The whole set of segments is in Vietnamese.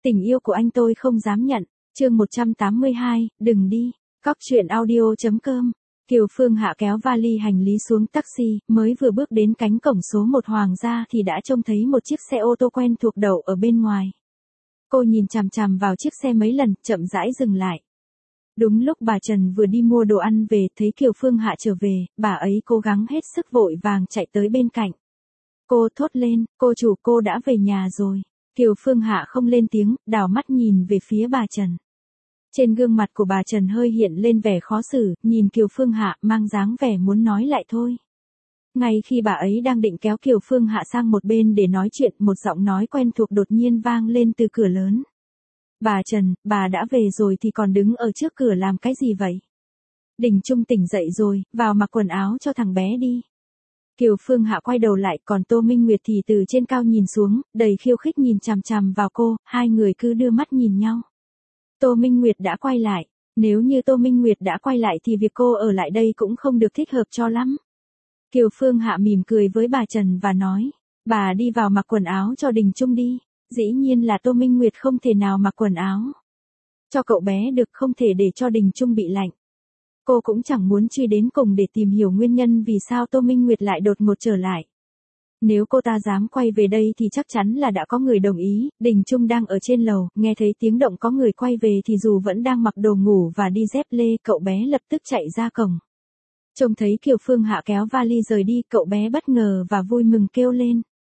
Tình yêu của anh tôi không dám nhận. Chương 182, đừng đi. Cóc truyện audio.com. Kiều Phương Hạ kéo vali hành lý xuống taxi, mới vừa bước đến cánh cổng số 1 Hoàng gia thì đã trông thấy một chiếc xe ô tô quen thuộc đậu ở bên ngoài. Cô nhìn chằm chằm vào chiếc xe mấy lần, chậm rãi dừng lại. Đúng lúc bà Trần vừa đi mua đồ ăn về, thấy Kiều Phương Hạ trở về, bà ấy cố gắng hết sức vội vàng chạy tới bên cạnh. Cô thốt lên, cô chủ, cô đã về nhà rồi. Kiều Phương Hạ không lên tiếng, đảo mắt nhìn về phía bà Trần. Trên gương mặt của bà Trần hơi hiện lên vẻ khó xử, nhìn Kiều Phương Hạ mang dáng vẻ muốn nói lại thôi. Ngay khi bà ấy đang định kéo Kiều Phương Hạ sang một bên để nói chuyện, một giọng nói quen thuộc đột nhiên vang lên từ cửa lớn. Bà Trần, bà đã về rồi thì còn đứng ở trước cửa làm cái gì vậy? Đình Trung tỉnh dậy rồi, vào mặc quần áo cho thằng bé đi. Kiều Phương Hạ quay đầu lại, còn Tô Minh Nguyệt thì từ trên cao nhìn xuống, đầy khiêu khích nhìn chằm chằm vào cô, hai người cứ đưa mắt nhìn nhau. Tô Minh Nguyệt đã quay lại, nếu như Tô Minh Nguyệt đã quay lại thì việc cô ở lại đây cũng không được thích hợp cho lắm. Kiều Phương Hạ mỉm cười với bà Trần và nói, bà đi vào mặc quần áo cho Đình Trung đi. Dĩ nhiên là Tô Minh Nguyệt không thể nào mặc quần áo cho cậu bé được, không thể để cho Đình Trung bị lạnh. Cô cũng chẳng muốn truy đến cùng để tìm hiểu nguyên nhân vì sao Tô Minh Nguyệt lại đột ngột trở lại. Nếu cô ta dám quay về đây thì chắc chắn là đã có người đồng ý. Đình Trung đang ở trên lầu, nghe thấy tiếng động có người quay về thì dù vẫn đang mặc đồ ngủ và đi dép lê, cậu bé lập tức chạy ra cổng. Trông thấy Kiều Phương Hạ kéo vali rời đi, cậu bé bất ngờ và vui mừng kêu lên.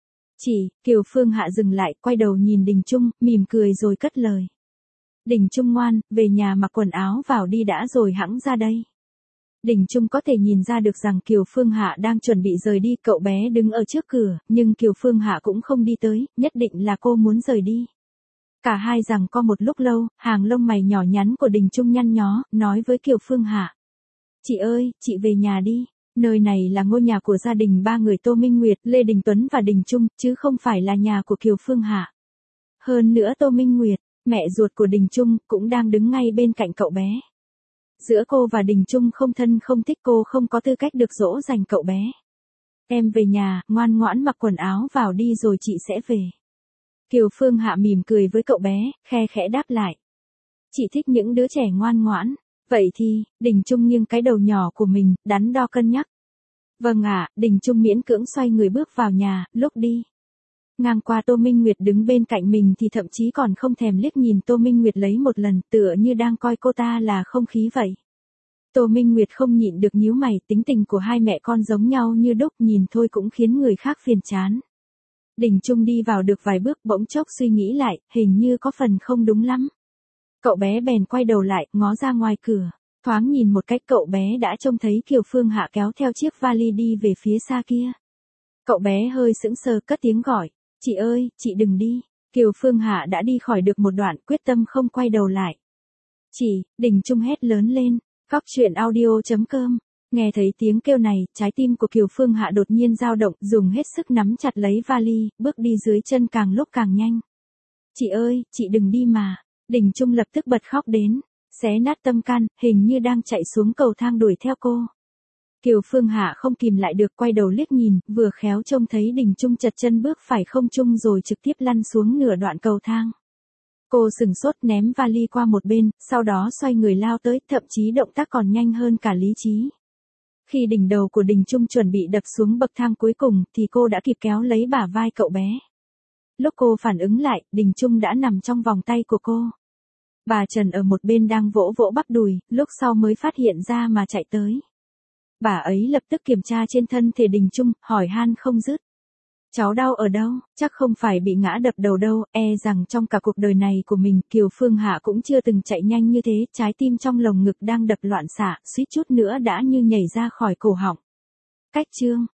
Kiều Phương Hạ dừng lại, quay đầu nhìn Đình Trung, mỉm cười rồi cất lời. Đình Trung ngoan, về nhà mặc quần áo vào đi đã rồi hẵng ra đây. Đình Trung có thể nhìn ra được rằng Kiều Phương Hạ đang chuẩn bị rời đi, cậu bé đứng ở trước cửa, nhưng Kiều Phương Hạ cũng không đi tới, nhất định là cô muốn rời đi. Cả hai giằng co một lúc lâu, hàng lông mày nhỏ nhắn của Đình Trung nhăn nhó, nói với Kiều Phương Hạ. Chị ơi, chị về nhà đi. Nơi này là ngôi nhà của gia đình ba người Tô Minh Nguyệt, Lê Đình Tuấn và Đình Trung, chứ không phải là nhà của Kiều Phương Hạ. Hơn nữa Tô Minh Nguyệt, mẹ ruột của Đình Trung, cũng đang đứng ngay bên cạnh cậu bé. Giữa cô và Đình Trung không thân không thích, cô không có tư cách được dỗ dành cậu bé. Em về nhà, ngoan ngoãn mặc quần áo vào đi rồi chị sẽ về. Kiều Phương Hạ mỉm cười với cậu bé, khe khẽ đáp lại. Chị thích những đứa trẻ ngoan ngoãn. Vậy thì, Đình Trung nghiêng cái đầu nhỏ của mình, đắn đo cân nhắc. Vâng ạ, Đình Trung miễn cưỡng xoay người bước vào nhà, lúc đi. Ngang qua Tô Minh Nguyệt đứng bên cạnh mình thì thậm chí còn không thèm liếc nhìn Tô Minh Nguyệt lấy một lần, tựa như đang coi cô ta là không khí vậy. Tô Minh Nguyệt không nhịn được nhíu mày, tính tình của hai mẹ con giống nhau như đúc, nhìn thôi cũng khiến người khác phiền chán. Đình Trung đi vào được vài bước bỗng chốc suy nghĩ lại, hình như có phần không đúng lắm. Cậu bé bèn quay đầu lại, ngó ra ngoài cửa. Thoáng nhìn một cách cậu bé đã trông thấy Kiều Phương Hạ kéo theo chiếc vali đi về phía xa kia. Cậu bé hơi sững sờ cất tiếng gọi. Chị ơi, chị đừng đi. Kiều Phương Hạ đã đi khỏi được một đoạn, quyết tâm không quay đầu lại. Đình Trung hét lớn lên. Cóc truyện audio.com. Nghe thấy tiếng kêu này, trái tim của Kiều Phương Hạ đột nhiên dao động, dùng hết sức nắm chặt lấy vali, bước đi dưới chân càng lúc càng nhanh. Chị ơi, chị đừng đi mà. Đình Trung lập tức bật khóc đến, xé nát tâm can, hình như đang chạy xuống cầu thang đuổi theo cô. Kiều Phương Hạ không kìm lại được, quay đầu liếc nhìn, vừa khéo trông thấy Đình Trung chật chân bước phải không trung rồi trực tiếp lăn xuống nửa đoạn cầu thang. Cô sừng sốt ném vali qua một bên, sau đó xoay người lao tới, thậm chí động tác còn nhanh hơn cả lý trí. Khi đỉnh đầu của Đình Trung chuẩn bị đập xuống bậc thang cuối cùng thì cô đã kịp kéo lấy bả vai cậu bé. Lúc cô phản ứng lại, Đình Trung đã nằm trong vòng tay của cô. Bà Trần ở một bên đang vỗ vỗ bắp đùi, lúc sau mới phát hiện ra mà chạy tới. Bà ấy lập tức kiểm tra trên thân thể Đình Trung, hỏi han không dứt. Cháu đau ở đâu? Chắc không phải bị ngã đập đầu đâu, rằng trong cả cuộc đời này của mình, Kiều Phương Hạ cũng chưa từng chạy nhanh như thế, trái tim trong lồng ngực đang đập loạn xạ, suýt chút nữa đã như nhảy ra khỏi cổ họng. Cách chương